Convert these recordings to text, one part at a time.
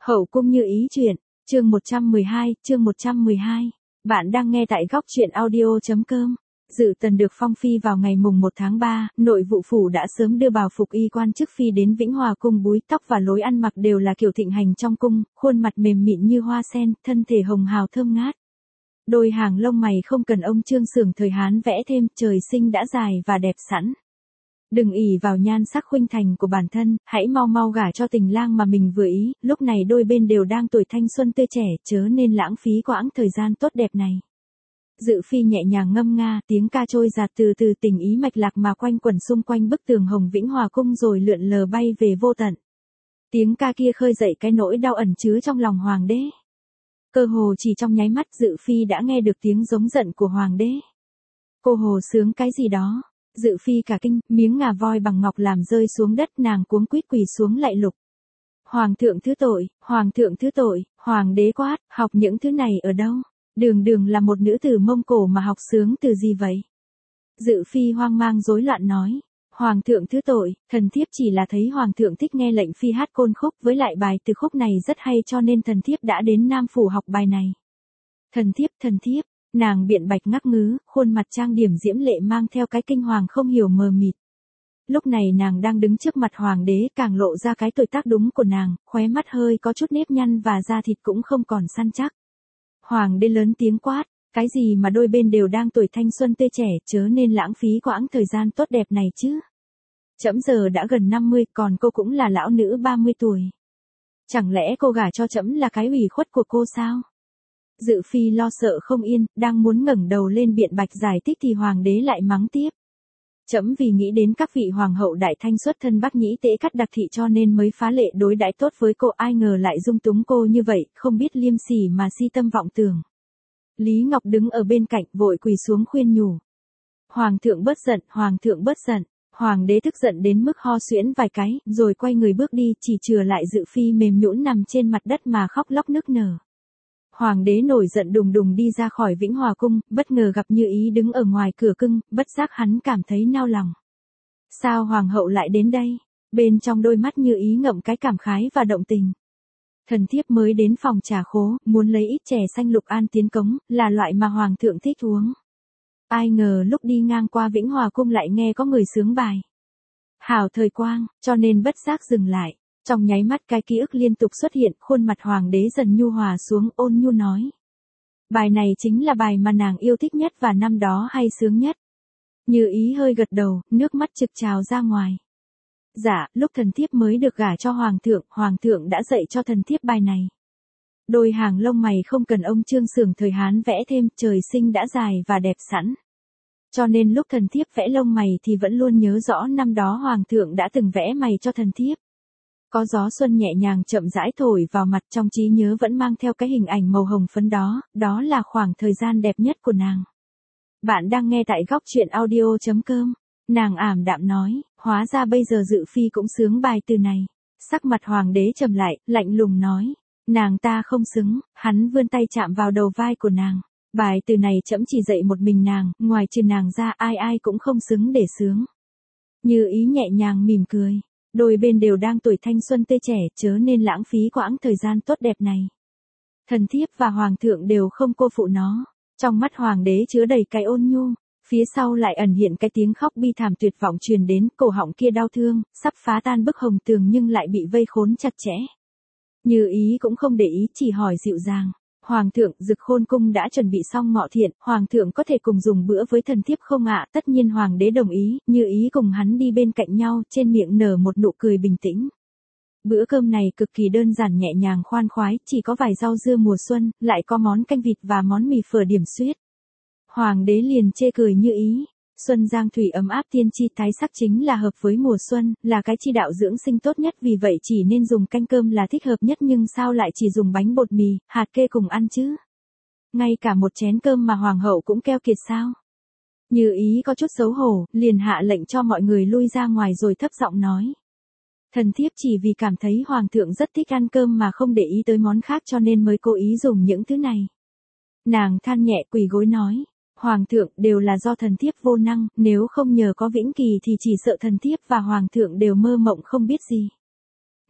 Hậu cung như ý chuyện, chương 112. Bạn đang nghe tại góc truyện audio.com. Dự tần được phong phi vào ngày mùng 1 tháng 3, nội vụ phủ đã sớm đưa bào phục y quan chức phi đến Vĩnh Hòa cung, búi tóc và lối ăn mặc đều là kiểu thịnh hành trong cung, khuôn mặt mềm mịn như hoa sen, thân thể hồng hào thơm ngát. Đôi hàng lông mày không cần ông Trương Xưởng thời Hán vẽ thêm, trời sinh đã dài và đẹp sẵn. Đừng ỷ vào nhan sắc khuynh thành của bản thân, hãy mau mau gả cho tình lang mà mình vừa ý, lúc này đôi bên đều đang tuổi thanh xuân tươi trẻ, chớ nên lãng phí quãng thời gian tốt đẹp này. Dự phi nhẹ nhàng ngâm nga, tiếng ca trôi dạt từ từ, tình ý mạch lạc mà quanh quẩn xung quanh bức tường hồng Vĩnh Hòa cung rồi lượn lờ bay về vô tận. Tiếng ca kia khơi dậy cái nỗi đau ẩn chứa trong lòng hoàng đế. Cơ hồ chỉ trong nháy mắt Dự phi đã nghe được tiếng giống giận của hoàng đế. Cô hồ sướng cái gì đó. Dự phi cả kinh, miếng ngà voi bằng ngọc làm rơi xuống đất, nàng cuống quýt quỳ xuống lạy lục. Hoàng thượng thứ tội, hoàng thượng thứ tội, hoàng đế quát, học những thứ này ở đâu? Đường đường là một nữ tử Mông Cổ mà học sướng từ gì vậy? Dự phi hoang mang rối loạn nói, hoàng thượng thứ tội, thần thiếp chỉ là thấy hoàng thượng thích nghe lệnh phi hát côn khúc, với lại bài từ khúc này rất hay cho nên thần thiếp đã đến Nam phủ học bài này. Thần thiếp. Nàng biện bạch ngắc ngứ, khuôn mặt trang điểm diễm lệ mang theo cái kinh hoàng không hiểu mờ mịt. Lúc này nàng đang đứng trước mặt hoàng đế, càng lộ ra cái tuổi tác đúng của nàng, khóe mắt hơi có chút nếp nhăn và da thịt cũng không còn săn chắc. Hoàng đế lớn tiếng quát, cái gì mà đôi bên đều đang tuổi thanh xuân tươi trẻ, chớ nên lãng phí quãng thời gian tốt đẹp này chứ. Trẫm giờ đã gần 50, còn cô cũng là lão nữ 30 tuổi. Chẳng lẽ cô gả cho trẫm là cái ủy khuất của cô sao? Dự phi lo sợ không yên, đang muốn ngẩng đầu lên biện bạch giải thích thì hoàng đế lại mắng tiếp. Trẫm vì nghĩ đến các vị hoàng hậu đại thanh xuất thân Bắc Nhĩ Tễ Cắt Đặc Thị cho nên mới phá lệ đối đãi tốt với cô, ai ngờ lại dung túng cô như vậy, không biết liêm sỉ mà si tâm vọng tưởng. Lý Ngọc đứng ở bên cạnh vội quỳ xuống khuyên nhủ. Hoàng thượng bớt giận, hoàng thượng bớt giận. Hoàng đế tức giận đến mức ho suyễn vài cái, rồi quay người bước đi, chỉ chừa lại Dự phi mềm nhũn nằm trên mặt đất mà khóc lóc nức nở. Hoàng đế nổi giận đùng đùng đi ra khỏi Vĩnh Hòa cung, bất ngờ gặp Như Ý đứng ở ngoài cửa cung, bất giác hắn cảm thấy nao lòng. Sao hoàng hậu lại đến đây? Bên trong đôi mắt Như Ý ngậm cái cảm khái và động tình. Thần thiếp mới đến phòng trà khố, muốn lấy ít chè xanh lục an tiến cống, là loại mà hoàng thượng thích uống. Ai ngờ lúc đi ngang qua Vĩnh Hòa cung lại nghe có người sướng bài. Hảo thời quang, cho nên bất giác dừng lại. Trong nháy mắt cái ký ức liên tục xuất hiện, khuôn mặt hoàng đế dần nhu hòa xuống, ôn nhu nói. Bài này chính là bài mà nàng yêu thích nhất và năm đó hay sướng nhất. Như Ý hơi gật đầu, nước mắt trực trào ra ngoài. Dạ, lúc thần thiếp mới được gả cho hoàng thượng đã dạy cho thần thiếp bài này. Đôi hàng lông mày không cần ông Trương Xưởng thời Hán vẽ thêm, trời sinh đã dài và đẹp sẵn. Cho nên lúc thần thiếp vẽ lông mày thì vẫn luôn nhớ rõ năm đó hoàng thượng đã từng vẽ mày cho thần thiếp. Có gió xuân nhẹ nhàng chậm rãi thổi vào mặt, trong trí nhớ vẫn mang theo cái hình ảnh màu hồng phấn đó, đó là khoảng thời gian đẹp nhất của nàng. Bạn đang nghe tại góc truyện audio.com. Nàng ảm đạm nói, hóa ra bây giờ Dự phi cũng sướng bài từ này. Sắc mặt hoàng đế trầm lại, lạnh lùng nói, nàng ta không xứng. Hắn vươn tay chạm vào đầu vai của nàng. Bài từ này trẫm chỉ dạy một mình nàng, ngoài trừ nàng ra ai cũng không xứng để sướng. Như Ý nhẹ nhàng mỉm cười. Đôi bên đều đang tuổi thanh xuân tươi trẻ, chớ nên lãng phí quãng thời gian tốt đẹp này. Thần thiếp và hoàng thượng đều không cô phụ nó. Trong mắt hoàng đế chứa đầy cái ôn nhu, phía sau lại ẩn hiện cái tiếng khóc bi thảm tuyệt vọng truyền đến, cổ họng kia đau thương, sắp phá tan bức hồng tường nhưng lại bị vây khốn chặt chẽ. Như Ý cũng không để ý, chỉ hỏi dịu dàng. Hoàng thượng, Dực Khôn cung đã chuẩn bị xong ngọ thiện, hoàng thượng có thể cùng dùng bữa với thần thiếp không ạ? Tất nhiên hoàng đế đồng ý, Như Ý cùng hắn đi bên cạnh nhau, trên miệng nở một nụ cười bình tĩnh. Bữa cơm này cực kỳ đơn giản nhẹ nhàng khoan khoái, chỉ có vài rau dưa mùa xuân, lại có món canh vịt và món mì phở điểm xuyết. Hoàng đế liền chê cười Như Ý. Xuân giang thủy ấm áp, tiên chi thái sắc chính là hợp với mùa xuân, là cái chi đạo dưỡng sinh tốt nhất, vì vậy chỉ nên dùng canh cơm là thích hợp nhất, nhưng sao lại chỉ dùng bánh bột mì, hạt kê cùng ăn chứ? Ngay cả một chén cơm mà hoàng hậu cũng keo kiệt sao? Như Ý có chút xấu hổ, liền hạ lệnh cho mọi người lui ra ngoài rồi thấp giọng nói. Thần thiếp chỉ vì cảm thấy hoàng thượng rất thích ăn cơm mà không để ý tới món khác cho nên mới cố ý dùng những thứ này. Nàng than nhẹ quỳ gối nói. Hoàng thượng, đều là do thần thiếp vô năng, nếu không nhờ có Vĩnh Kỳ thì chỉ sợ thần thiếp và hoàng thượng đều mơ mộng không biết gì.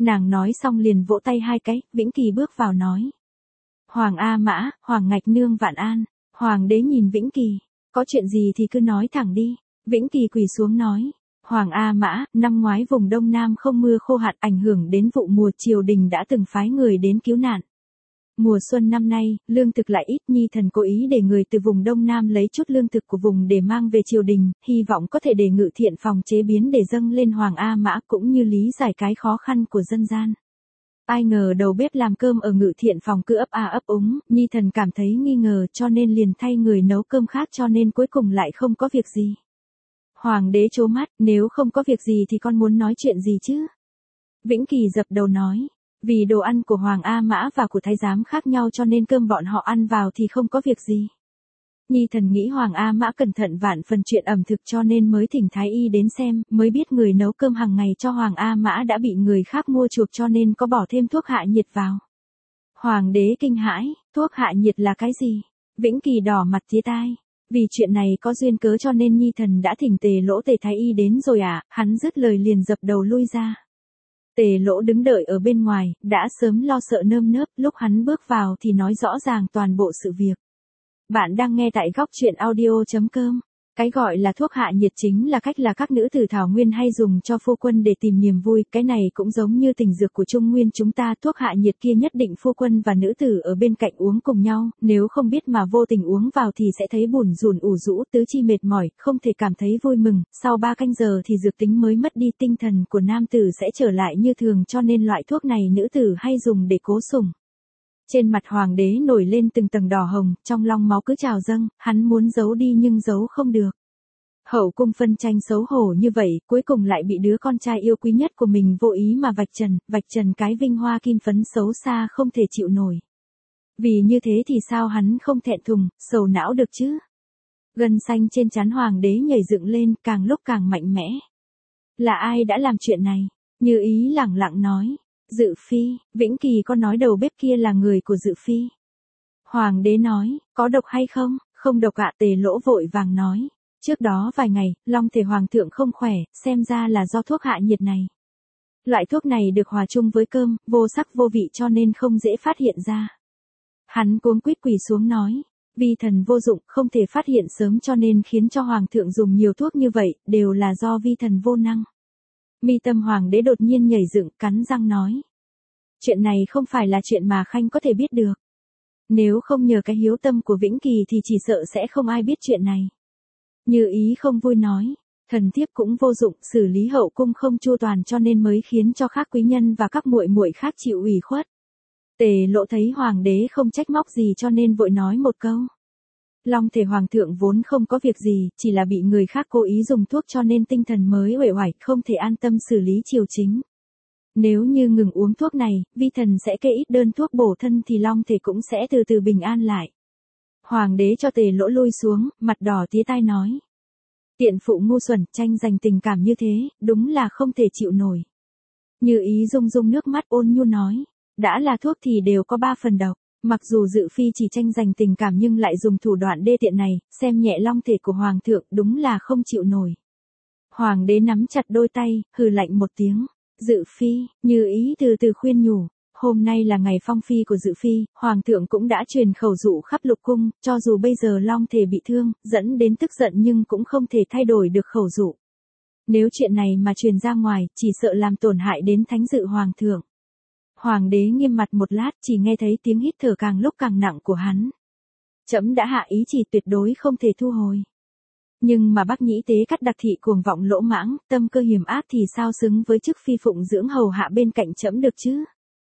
Nàng nói xong liền vỗ tay hai cái, Vĩnh Kỳ bước vào nói. Hoàng A Mã, Hoàng Ngạch Nương vạn an. Hoàng đế nhìn Vĩnh Kỳ, có chuyện gì thì cứ nói thẳng đi. Vĩnh Kỳ quỳ xuống nói. Hoàng A Mã, năm ngoái vùng Đông Nam không mưa khô hạn ảnh hưởng đến vụ mùa, triều đình đã từng phái người đến cứu nạn. Mùa xuân năm nay, lương thực lại ít, nhi thần cố ý để người từ vùng Đông Nam lấy chút lương thực của vùng để mang về triều đình, hy vọng có thể để Ngự Thiện phòng chế biến để dâng lên Hoàng A Mã cũng như lý giải cái khó khăn của dân gian. Ai ngờ đầu bếp làm cơm ở Ngự Thiện phòng cứ ấp a ấp úng, nhi thần cảm thấy nghi ngờ cho nên liền thay người nấu cơm khác cho nên cuối cùng lại không có việc gì. Hoàng đế trố mắt, nếu không có việc gì thì con muốn nói chuyện gì chứ? Vĩnh Kỳ dập đầu nói. Vì đồ ăn của Hoàng A Mã và của thái giám khác nhau cho nên cơm bọn họ ăn vào thì không có việc gì. Nhi thần nghĩ Hoàng A Mã cẩn thận vạn phần chuyện ẩm thực cho nên mới thỉnh thái y đến xem, mới biết người nấu cơm hàng ngày cho Hoàng A Mã đã bị người khác mua chuộc cho nên có bỏ thêm thuốc hạ nhiệt vào. Hoàng đế kinh hãi, thuốc hạ nhiệt là cái gì? Vĩnh Kỳ đỏ mặt tía tai. Vì chuyện này có duyên cớ cho nên nhi thần đã thỉnh Tề Lỗ Tề thái y đến rồi à? Hắn dứt lời liền dập đầu lui ra. Tề Lỗ đứng đợi ở bên ngoài, đã sớm lo sợ nơm nớp, lúc hắn bước vào thì nói rõ ràng toàn bộ sự việc. Bạn đang nghe tại góc truyện audio.com. Cái gọi là thuốc hạ nhiệt chính là cách là các nữ tử thảo nguyên hay dùng cho phu quân để tìm niềm vui, cái này cũng giống như tình dược của Trung Nguyên chúng ta, thuốc hạ nhiệt kia nhất định phu quân và nữ tử ở bên cạnh uống cùng nhau, nếu không biết mà vô tình uống vào thì sẽ thấy buồn rùn ủ rũ, tứ chi mệt mỏi, không thể cảm thấy vui mừng, sau 3 canh giờ thì dược tính mới mất đi, tinh thần của nam tử sẽ trở lại như thường cho nên loại thuốc này nữ tử hay dùng để cố sủng. Trên mặt hoàng đế nổi lên từng tầng đỏ hồng, trong lòng máu cứ trào dâng, hắn muốn giấu đi nhưng giấu không được. Hậu cung phân tranh xấu hổ như vậy, cuối cùng lại bị đứa con trai yêu quý nhất của mình vô ý mà vạch trần cái vinh hoa kim phấn xấu xa không thể chịu nổi. Vì như thế thì sao hắn không thẹn thùng, sầu não được chứ? Gân xanh trên trán hoàng đế nhảy dựng lên, càng lúc càng mạnh mẽ. Là ai đã làm chuyện này? Như Ý lẳng lặng nói. Dự Phi, Vĩnh Kỳ có nói đầu bếp kia là người của Dự Phi. Hoàng đế nói, có độc hay không? Không độc ạ. Tề Lỗ vội vàng nói. Trước đó vài ngày, long thể hoàng thượng không khỏe, xem ra là do thuốc hạ nhiệt này. Loại thuốc này được hòa chung với cơm, vô sắc vô vị cho nên không dễ phát hiện ra. Hắn cuống quýt quỳ xuống nói. Vi thần vô dụng, không thể phát hiện sớm cho nên khiến cho hoàng thượng dùng nhiều thuốc như vậy, đều là do vi thần vô năng. Mi tâm hoàng đế đột nhiên nhảy dựng, cắn răng nói. Chuyện này không phải là chuyện mà Khanh có thể biết được. Nếu không nhờ cái hiếu tâm của Vĩnh Kỳ thì chỉ sợ sẽ không ai biết chuyện này. Như Ý không vui nói, thần thiếp cũng vô dụng, xử lý hậu cung không chu toàn cho nên mới khiến cho các quý nhân và các muội muội khác chịu ủy khuất. Tề Lỗ thấy hoàng đế không trách móc gì cho nên vội nói một câu. Long thể hoàng thượng vốn không có việc gì, chỉ là bị người khác cố ý dùng thuốc cho nên tinh thần mới uể oải, không thể an tâm xử lý triều chính. Nếu như ngừng uống thuốc này, vi thần sẽ kê ít đơn thuốc bổ thân thì long thể cũng sẽ từ từ bình an lại. Hoàng đế cho Tề Lỗ lui xuống, mặt đỏ tía tai nói. Tiện phụ ngu xuẩn, tranh giành tình cảm như thế, đúng là không thể chịu nổi. Như Ý rung rung nước mắt ôn nhu nói. Đã là thuốc thì đều có 3 phần độc. Mặc dù Dự Phi chỉ tranh giành tình cảm nhưng lại dùng thủ đoạn đê tiện này, xem nhẹ long thể của hoàng thượng, đúng là không chịu nổi. Hoàng đế nắm chặt đôi tay, hừ lạnh một tiếng. Dự Phi, Như Ý từ từ khuyên nhủ. Hôm nay là ngày phong phi của Dự Phi, hoàng thượng cũng đã truyền khẩu dụ khắp lục cung, cho dù bây giờ long thể bị thương, dẫn đến tức giận nhưng cũng không thể thay đổi được khẩu dụ. Nếu chuyện này mà truyền ra ngoài, chỉ sợ làm tổn hại đến thánh dự hoàng thượng. Hoàng đế nghiêm mặt một lát, chỉ nghe thấy tiếng hít thở càng lúc càng nặng của hắn. Trẫm đã hạ ý chỉ tuyệt đối không thể thu hồi. Nhưng mà Bắc Nhĩ Tế Cắt đặc thị cuồng vọng lỗ mãng, tâm cơ hiểm ác thì sao xứng với chức phi phụng dưỡng hầu hạ bên cạnh trẫm được chứ?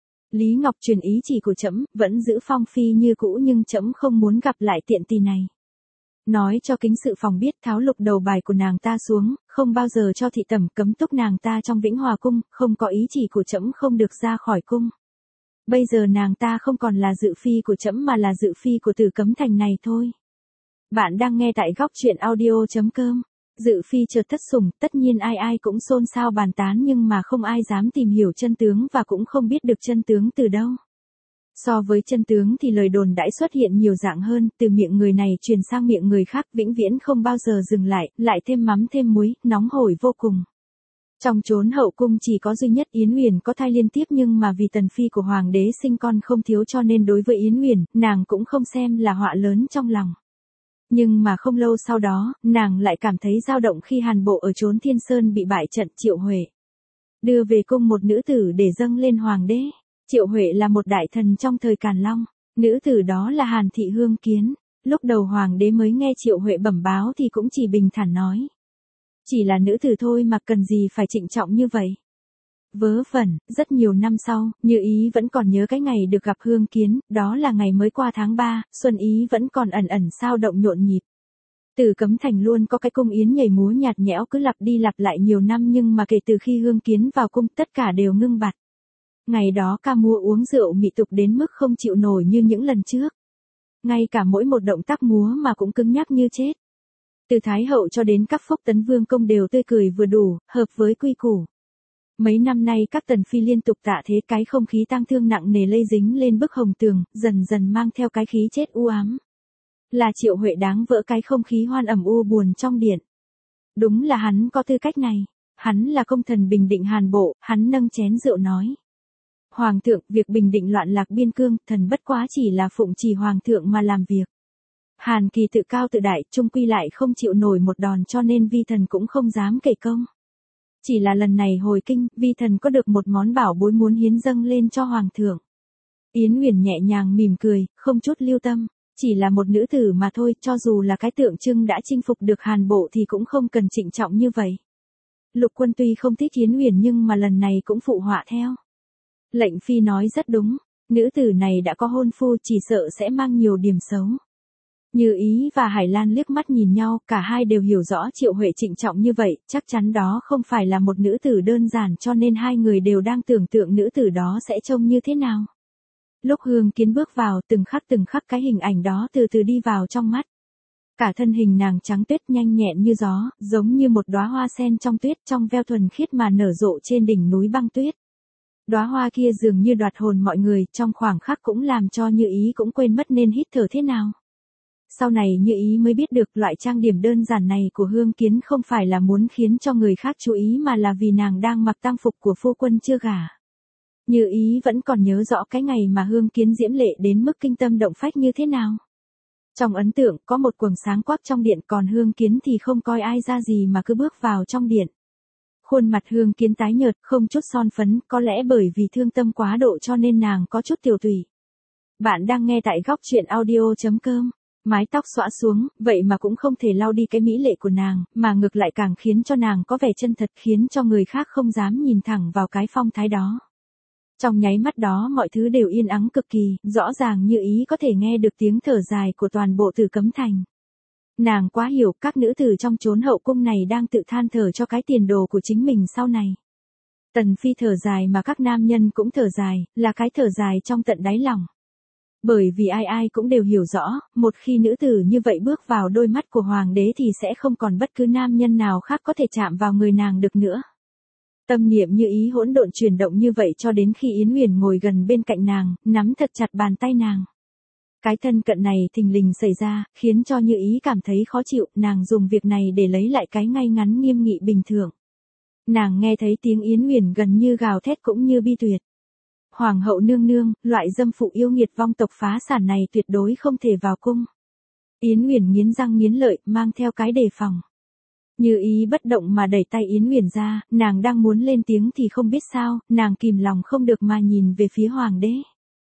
Lý Ngọc truyền ý chỉ của trẫm, vẫn giữ phong phi như cũ nhưng trẫm không muốn gặp lại tiện tỳ này. Nói cho Kính Sự Phòng biết tháo lục đầu bài của nàng ta xuống, không bao giờ cho thị tẩm, cấm túc nàng ta trong Vĩnh Hòa cung, không có ý chỉ của trẫm không được ra khỏi cung. Bây giờ nàng ta không còn là Dự Phi của trẫm mà là Dự Phi của Tử Cấm Thành này thôi. Bạn đang nghe tại góc truyện audio.com. Dự Phi chợt thất sủng, tất nhiên ai ai cũng xôn xao bàn tán nhưng mà không ai dám tìm hiểu chân tướng và cũng không biết được chân tướng từ đâu. So với chân tướng thì lời đồn đãi xuất hiện nhiều dạng hơn, từ miệng người này truyền sang miệng người khác, vĩnh viễn không bao giờ dừng lại, lại thêm mắm thêm muối, nóng hổi vô cùng. Trong chốn hậu cung chỉ có duy nhất Yến Huyền có thai liên tiếp, nhưng mà vì tần phi của hoàng đế sinh con không thiếu cho nên đối với Yến Huyền, nàng cũng không xem là họa lớn trong lòng. Nhưng mà không lâu sau đó, nàng lại cảm thấy dao động khi Hàn Bộ ở chốn Thiên Sơn bị bại trận. Triệu Huệ đưa về cung một nữ tử để dâng lên hoàng đế. Triệu Huệ là một đại thần trong thời Càn Long, nữ tử đó là Hàn Thị Hương Kiến. Lúc đầu hoàng đế mới nghe Triệu Huệ bẩm báo thì cũng chỉ bình thản nói. Chỉ là nữ tử thôi mà cần gì phải trịnh trọng như vậy. Vớ vẩn, rất nhiều năm sau, Như Ý vẫn còn nhớ cái ngày được gặp Hương Kiến, đó là ngày mới qua tháng 3, Xuân Ý vẫn còn ẩn ẩn sao động nhộn nhịp. Từ Cấm Thành luôn có cái cung yến nhảy múa nhạt nhẽo cứ lặp đi lặp lại nhiều năm, nhưng mà kể từ khi Hương Kiến vào cung tất cả đều ngưng bặt. Ngày đó ca múa uống rượu mị tục đến mức không chịu nổi như những lần trước. Ngay cả mỗi một động tác múa mà cũng cứng nhắc như chết. Từ Thái Hậu cho đến các phúc tấn vương công đều tươi cười vừa đủ, hợp với quy củ. Mấy năm nay các tần phi liên tục tạ thế, cái không khí tang thương nặng nề lây dính lên bức hồng tường, dần dần mang theo cái khí chết u ám. Là Triệu Huệ đáng vỡ cái không khí hoan ẩm u buồn trong điện. Đúng là hắn có tư cách này. Hắn là công thần bình định Hàn Bộ, hắn nâng chén rượu nói. Hoàng thượng, việc bình định loạn lạc biên cương, thần bất quá chỉ là phụng trì hoàng thượng mà làm việc. Hàn Kỳ tự cao tự đại, chung quy lại không chịu nổi một đòn, cho nên vi thần cũng không dám kể công. Chỉ là lần này hồi kinh, vi thần có được một món bảo bối muốn hiến dâng lên cho hoàng thượng. Yến Huyền nhẹ nhàng mỉm cười, không chút lưu tâm. Chỉ là một nữ tử mà thôi, cho dù là cái tượng trưng đã chinh phục được Hàn Bộ thì cũng không cần trịnh trọng như vậy. Lục Quân tuy không thích Yến Huyền nhưng mà lần này cũng phụ họa theo. Lệnh phi nói rất đúng, nữ tử này đã có hôn phu chỉ sợ sẽ mang nhiều điểm xấu. Như Ý và Hải Lan liếc mắt nhìn nhau, cả hai đều hiểu rõ Triệu Huệ trịnh trọng như vậy, chắc chắn đó không phải là một nữ tử đơn giản, cho nên hai người đều đang tưởng tượng nữ tử đó sẽ trông như thế nào. Lúc Hương Kiến bước vào, từng khắc cái hình ảnh đó từ từ đi vào trong mắt. Cả thân hình nàng trắng tuyết nhanh nhẹn như gió, giống như một đóa hoa sen trong tuyết, trong veo thuần khiết mà nở rộ trên đỉnh núi băng tuyết. Đóa hoa kia dường như đoạt hồn mọi người, trong khoảng khắc cũng làm cho Như Ý cũng quên mất nên hít thở thế nào. Sau này Như Ý mới biết được loại trang điểm đơn giản này của Hương Kiến không phải là muốn khiến cho người khác chú ý mà là vì nàng đang mặc tang phục của phu quân chưa gả. Như Ý vẫn còn nhớ rõ cái ngày mà Hương Kiến diễm lệ đến mức kinh tâm động phách như thế nào. Trong ấn tượng có một quầng sáng quắc trong điện, còn Hương Kiến thì không coi ai ra gì mà cứ bước vào trong điện. Khuôn mặt Hương Kiến tái nhợt, không chút son phấn, có lẽ bởi vì thương tâm quá độ cho nên nàng có chút tiểu tụy. Bạn đang nghe tại góc truyện audio.com. Mái tóc xõa xuống, vậy mà cũng không thể lau đi cái mỹ lệ của nàng, mà ngược lại càng khiến cho nàng có vẻ chân thật, khiến cho người khác không dám nhìn thẳng vào cái phong thái đó. Trong nháy mắt đó mọi thứ đều yên ắng cực kỳ, rõ ràng Như Ý có thể nghe được tiếng thở dài của toàn bộ Tử Cấm Thành. Nàng quá hiểu các nữ tử trong chốn hậu cung này đang tự than thở cho cái tiền đồ của chính mình sau này. Tần Phi thở dài mà các nam nhân cũng thở dài, là cái thở dài trong tận đáy lòng. Bởi vì ai ai cũng đều hiểu rõ, một khi nữ tử như vậy bước vào đôi mắt của hoàng đế thì sẽ không còn bất cứ nam nhân nào khác có thể chạm vào người nàng được nữa. Tâm niệm Như Ý hỗn độn chuyển động như vậy cho đến khi Yến Huyền ngồi gần bên cạnh nàng, nắm thật chặt bàn tay nàng. Cái thân cận này thình lình xảy ra, khiến cho Như Ý cảm thấy khó chịu, nàng dùng việc này để lấy lại cái ngay ngắn nghiêm nghị bình thường. Nàng nghe thấy tiếng Yến Huyền gần như gào thét cũng như bi tuyệt. Hoàng hậu nương nương, loại dâm phụ yêu nghiệt vong tộc phá sản này tuyệt đối không thể vào cung. Yến Huyền nghiến răng nghiến lợi, mang theo cái đề phòng. Như Ý bất động mà đẩy tay Yến Huyền ra, nàng đang muốn lên tiếng thì không biết sao, nàng kìm lòng không được mà nhìn về phía hoàng đế.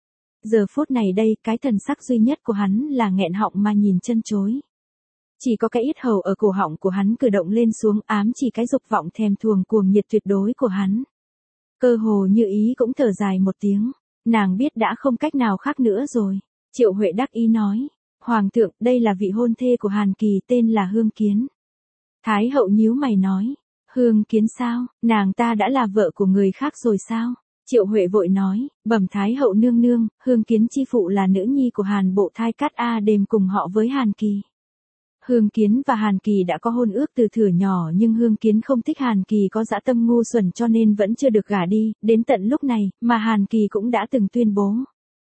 Giờ phút này đây, cái thần sắc duy nhất của hắn là nghẹn họng mà nhìn chân chối. Chỉ có cái yết hầu ở cổ họng của hắn cử động lên xuống, ám chỉ cái dục vọng thèm thuồng cuồng nhiệt tuyệt đối của hắn. Cơ hồ Như Ý cũng thở dài một tiếng, nàng biết đã không cách nào khác nữa rồi. Triệu Huệ đắc ý nói, Hoàng thượng, đây là vị hôn thê của Hàn Kỳ, tên là Hương Kiến. Thái hậu nhíu mày nói, Hương Kiến sao, nàng ta đã là vợ của người khác rồi sao? Triệu Huệ vội nói, bẩm Thái hậu nương nương, Hương Kiến chi phụ là nữ nhi của Hàn Bộ Thai Cát A Đềm cùng họ với Hàn Kỳ. Hương Kiến và Hàn Kỳ đã có hôn ước từ thuở nhỏ, nhưng Hương Kiến không thích Hàn Kỳ có dã tâm ngu xuẩn cho nên vẫn chưa được gả đi, đến tận lúc này, mà Hàn Kỳ cũng đã từng tuyên bố.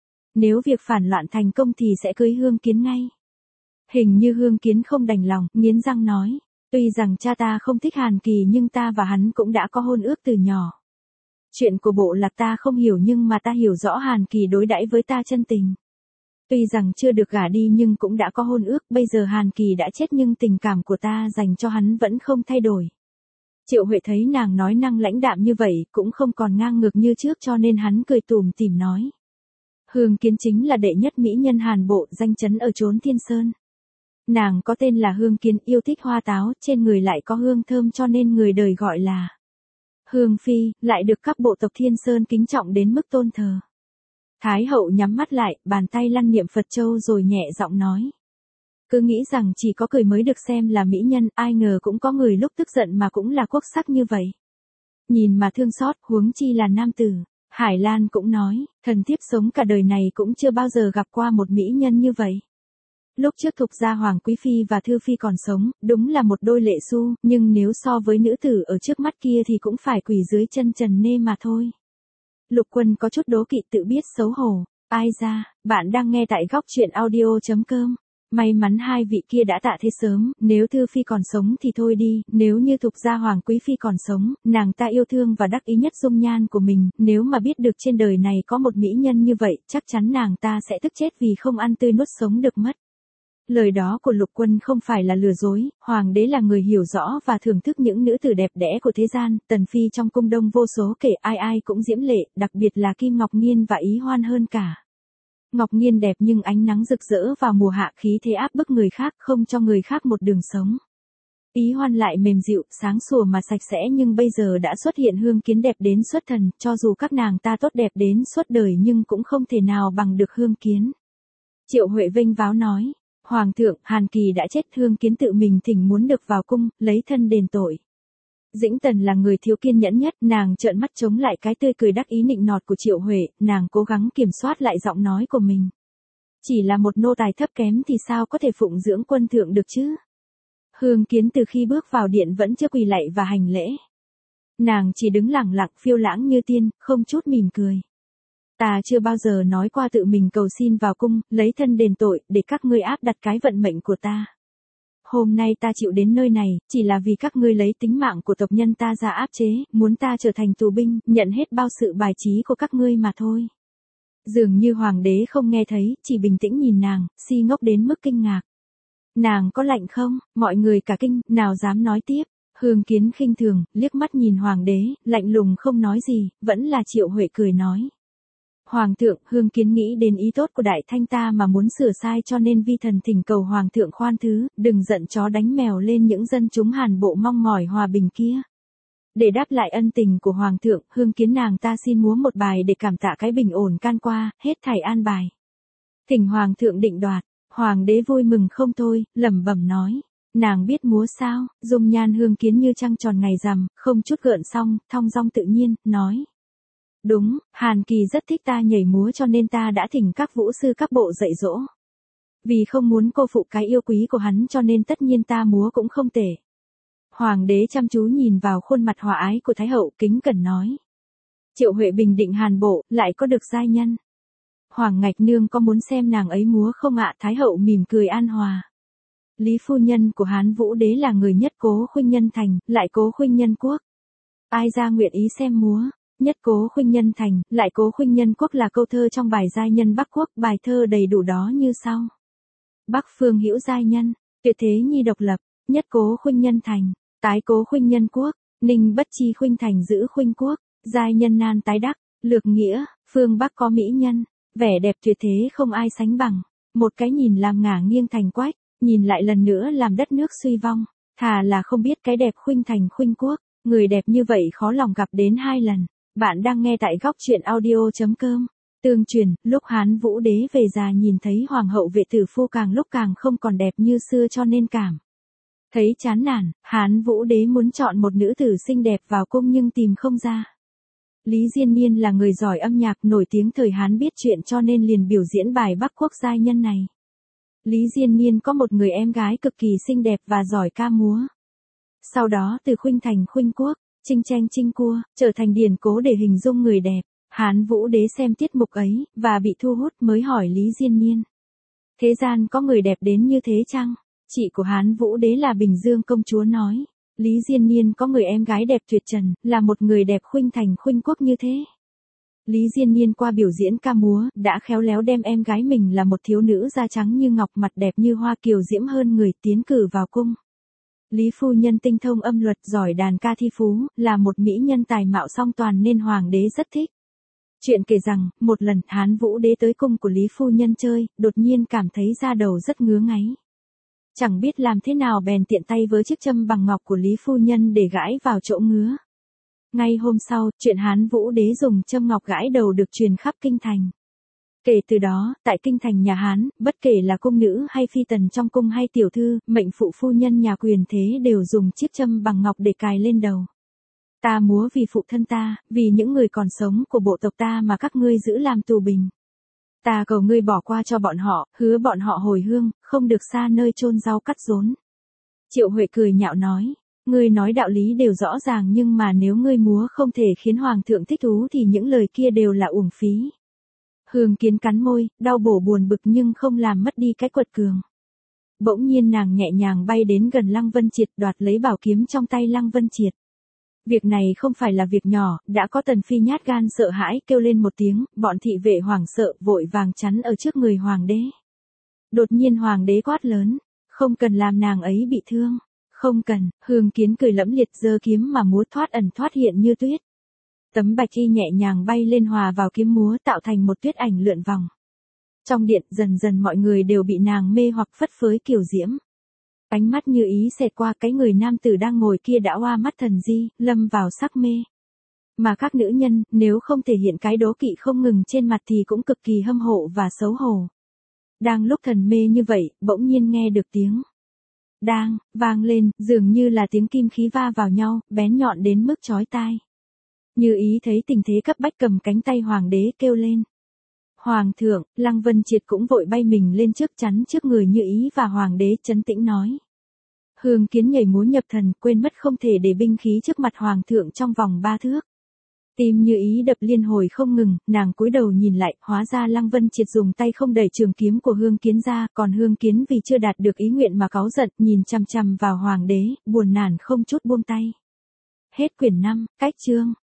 Nếu việc phản loạn thành công thì sẽ cưới Hương Kiến ngay. Hình như Hương Kiến không đành lòng, nghiến răng nói, Tuy rằng cha ta không thích Hàn Kỳ nhưng ta và hắn cũng đã có hôn ước từ nhỏ. Chuyện của bộ lạc ta không hiểu nhưng mà ta hiểu rõ Hàn Kỳ đối đãi với ta chân tình. Tuy rằng chưa được gả đi nhưng cũng đã có hôn ước, bây giờ Hàn Kỳ đã chết nhưng tình cảm của ta dành cho hắn vẫn không thay đổi. Triệu Huệ thấy nàng nói năng lãnh đạm như vậy, cũng không còn ngang ngược như trước cho nên hắn cười tủm tỉm nói. Hương Kiến chính là đệ nhất mỹ nhân Hàn Bộ, danh chấn ở chốn Thiên Sơn. Nàng có tên là Hương Kiến, yêu thích hoa táo, trên người lại có hương thơm cho nên người đời gọi là Hương Phi, lại được các bộ tộc Thiên Sơn kính trọng đến mức tôn thờ. Thái hậu nhắm mắt lại, bàn tay lăn niệm Phật châu rồi nhẹ giọng nói. Cứ nghĩ rằng chỉ có cười mới được xem là mỹ nhân, ai ngờ cũng có người lúc tức giận mà cũng là quốc sắc như vậy. Nhìn mà thương xót, huống chi là nam tử. Hải Lan cũng nói, thần thiếp sống cả đời này cũng chưa bao giờ gặp qua một mỹ nhân như vậy. Lúc trước Thục gia Hoàng Quý Phi và Thư Phi còn sống, đúng là một đôi lệ su, nhưng nếu so với nữ tử ở trước mắt kia thì cũng phải quỳ dưới chân Trần Nê mà thôi. Lục Quân có chút đố kỵ tự biết xấu hổ. Ai ra, bạn đang nghe tại góc truyện audio.com. May mắn hai vị kia đã tạ thế sớm, nếu Thư Phi còn sống thì thôi đi, nếu như Thục gia Hoàng Quý Phi còn sống, nàng ta yêu thương và đắc ý nhất dung nhan của mình, nếu mà biết được trên đời này có một mỹ nhân như vậy, chắc chắn nàng ta sẽ tức chết vì không ăn tươi nuốt sống được mất. Lời đó của Lục Quân không phải là lừa dối, Hoàng đế là người hiểu rõ và thưởng thức những nữ tử đẹp đẽ của thế gian, Tần Phi trong cung đông vô số kể ai ai cũng diễm lệ, đặc biệt là Kim Ngọc Nghiên và Ý Hoan hơn cả. Ngọc Nghiên đẹp nhưng ánh nắng rực rỡ vào mùa hạ khí thế áp bức người khác không cho người khác một đường sống. Ý Hoan lại mềm dịu, sáng sủa mà sạch sẽ nhưng bây giờ đã xuất hiện Hương Kiến đẹp đến xuất thần, cho dù các nàng ta tốt đẹp đến suốt đời nhưng cũng không thể nào bằng được Hương Kiến. Triệu Huệ vênh váo nói. Hoàng thượng, Hàn Kỳ đã chết, Hương Kiến tự mình thỉnh muốn được vào cung, lấy thân đền tội. Dĩnh Tần là người thiếu kiên nhẫn nhất, nàng trợn mắt chống lại cái tươi cười đắc ý nịnh nọt của Triệu Huệ, nàng cố gắng kiểm soát lại giọng nói của mình. Chỉ là một nô tài thấp kém thì sao có thể phụng dưỡng quân thượng được chứ? Hương Kiến từ khi bước vào điện vẫn chưa quỳ lạy và hành lễ. Nàng chỉ đứng lẳng lặng phiêu lãng như tiên, không chút mỉm cười. Ta chưa bao giờ nói qua tự mình cầu xin vào cung, lấy thân đền tội, để các ngươi áp đặt cái vận mệnh của ta. Hôm nay ta chịu đến nơi này, chỉ là vì các ngươi lấy tính mạng của tộc nhân ta ra áp chế, muốn ta trở thành tù binh, nhận hết bao sự bài trí của các ngươi mà thôi. Dường như hoàng đế không nghe thấy, chỉ bình tĩnh nhìn nàng, si ngốc đến mức kinh ngạc. Nàng có lạnh không? Mọi người cả kinh, nào dám nói tiếp. Hương Kiến khinh thường, liếc mắt nhìn hoàng đế, lạnh lùng không nói gì, vẫn là Triệu Huệ cười nói. Hoàng thượng, Hương Kiến nghĩ đến ý tốt của đại thanh ta mà muốn sửa sai cho nên vi thần thỉnh cầu hoàng thượng khoan thứ, đừng giận chó đánh mèo lên những dân chúng Hàn Bộ mong mỏi hòa bình kia. Để đáp lại ân tình của hoàng thượng, Hương Kiến nàng ta xin múa một bài để cảm tạ cái bình ổn can qua, hết thảy an bài. Thỉnh hoàng thượng định đoạt, hoàng đế vui mừng không thôi, lẩm bẩm nói. Nàng biết múa sao? Dung nhan Hương Kiến như trăng tròn ngày rằm, không chút gợn sóng, thong dong tự nhiên, nói. Đúng, Hàn Kỳ rất thích ta nhảy múa cho nên ta đã thỉnh các vũ sư các bộ dạy dỗ. Vì không muốn cô phụ cái yêu quý của hắn cho nên tất nhiên ta múa cũng không tệ. Hoàng đế chăm chú nhìn vào khuôn mặt hòa ái của Thái hậu kính cẩn nói. Triệu Huệ bình định Hàn Bộ, lại có được giai nhân. Hoàng Ngạch Nương có muốn xem nàng ấy múa không ạ? Thái hậu mỉm cười an hòa. Lý phu nhân của Hán Vũ Đế là người nhất Cố Khuynh Nhân Thành, lại Cố Khuynh Nhân Quốc. Ai ra nguyện ý xem múa? Nhất Cố Khuynh Nhân Thành, lại Cố Khuynh Nhân Quốc là câu thơ trong bài giai nhân Bắc Quốc, bài thơ đầy đủ đó như sau. Bắc phương hữu giai nhân, tuyệt thế nhi độc lập, nhất Cố Khuynh Nhân Thành, tái Cố Khuynh Nhân Quốc, ninh bất chi Khuynh Thành giữ Khuynh Quốc, giai nhân nan tái đắc, lược nghĩa, phương Bắc có mỹ nhân, vẻ đẹp tuyệt thế không ai sánh bằng, một cái nhìn làm ngả nghiêng thành quách, nhìn lại lần nữa làm đất nước suy vong, thà là không biết cái đẹp Khuynh Thành Khuynh Quốc, người đẹp như vậy khó lòng gặp đến 2 lần. Bạn đang nghe tại góc truyện audio.com. Tương truyền, lúc Hán Vũ Đế về già nhìn thấy hoàng hậu Vệ Tử Phu càng lúc càng không còn đẹp như xưa cho nên cảm thấy chán nản, Hán Vũ Đế muốn chọn một nữ tử xinh đẹp vào cung nhưng tìm không ra. Lý Diên Niên là người giỏi âm nhạc nổi tiếng thời Hán biết chuyện cho nên liền biểu diễn bài Bắc Quốc giai nhân này. Lý Diên Niên có một người em gái cực kỳ xinh đẹp và giỏi ca múa. Sau đó từ Khuynh Thành Khuynh Quốc, chinh tranh chinh cua, trở thành điển cố để hình dung người đẹp. Hán Vũ Đế xem tiết mục ấy, và bị thu hút mới hỏi Lý Diên Niên. Thế gian có người đẹp đến như thế chăng? Chị của Hán Vũ Đế là Bình Dương công chúa nói, Lý Diên Niên có người em gái đẹp tuyệt trần, là một người đẹp khuynh thành khuynh quốc như thế. Lý Diên Niên qua biểu diễn ca múa, đã khéo léo đem em gái mình là một thiếu nữ da trắng như ngọc, mặt đẹp như hoa, kiều diễm hơn người, tiến cử vào cung. Lý phu nhân tinh thông âm luật, giỏi đàn ca thi phú, là một mỹ nhân tài mạo song toàn nên hoàng đế rất thích. Chuyện kể rằng, một lần Hán Vũ Đế tới cung của Lý phu nhân chơi, đột nhiên cảm thấy da đầu rất ngứa ngáy. Chẳng biết làm thế nào bèn tiện tay với chiếc châm bằng ngọc của Lý phu nhân để gãi vào chỗ ngứa. Ngay hôm sau, chuyện Hán Vũ Đế dùng châm ngọc gãi đầu được truyền khắp kinh thành. Kể từ đó, tại kinh thành nhà Hán, bất kể là cung nữ hay phi tần trong cung hay tiểu thư, mệnh phụ phu nhân nhà quyền thế đều dùng chiếc châm bằng ngọc để cài lên đầu. Ta múa vì phụ thân ta, vì những người còn sống của bộ tộc ta mà các ngươi giữ làm tù binh. Ta cầu ngươi bỏ qua cho bọn họ, hứa bọn họ hồi hương, không được xa nơi chôn rau cắt rốn. Triệu Huệ cười nhạo nói, ngươi nói đạo lý đều rõ ràng nhưng mà nếu ngươi múa không thể khiến hoàng thượng thích thú thì những lời kia đều là uổng phí. Hương Kiến cắn môi, đau bổ buồn bực nhưng không làm mất đi cái quật cường. Bỗng nhiên nàng nhẹ nhàng bay đến gần Lăng Vân Triệt, đoạt lấy bảo kiếm trong tay Lăng Vân Triệt. Việc này không phải là việc nhỏ, đã có Tần Phi nhát gan sợ hãi kêu lên một tiếng, bọn thị vệ hoảng sợ vội vàng chắn ở trước người hoàng đế. Đột nhiên hoàng đế quát lớn, không cần làm nàng ấy bị thương. Không cần, Hương Kiến cười lẫm liệt giơ kiếm mà múa thoát ẩn thoát hiện như tuyết. Tấm bạch y nhẹ nhàng bay lên hòa vào kiếm múa tạo thành một tuyết ảnh lượn vòng. Trong điện dần dần mọi người đều bị nàng mê hoặc phất phới kiều diễm. Ánh mắt như ý xẹt qua cái người nam tử đang ngồi kia đã hoa mắt thần di, lâm vào sắc mê. Mà các nữ nhân, nếu không thể hiện cái đố kỵ không ngừng trên mặt thì cũng cực kỳ hâm mộ và xấu hổ. Đang lúc thần mê như vậy, bỗng nhiên nghe được tiếng đang vang lên, dường như là tiếng kim khí va vào nhau, bén nhọn đến mức chói tai. Như ý thấy tình thế cấp bách cầm cánh tay hoàng đế kêu lên. Hoàng thượng, Lăng Vân Triệt cũng vội bay mình lên trước chắn trước người Như ý và hoàng đế trấn tĩnh nói. Hương Kiến nhảy múa nhập thần, quên mất không thể để binh khí trước mặt hoàng thượng trong vòng 3 thước. Tim Như ý đập liên hồi không ngừng, nàng cúi đầu nhìn lại, hóa ra Lăng Vân Triệt dùng tay không đẩy trường kiếm của Hương Kiến ra, còn Hương Kiến vì chưa đạt được ý nguyện mà cáu giận, nhìn chằm chằm vào hoàng đế, buồn nản không chút buông tay. Hết quyển 5, cách chương.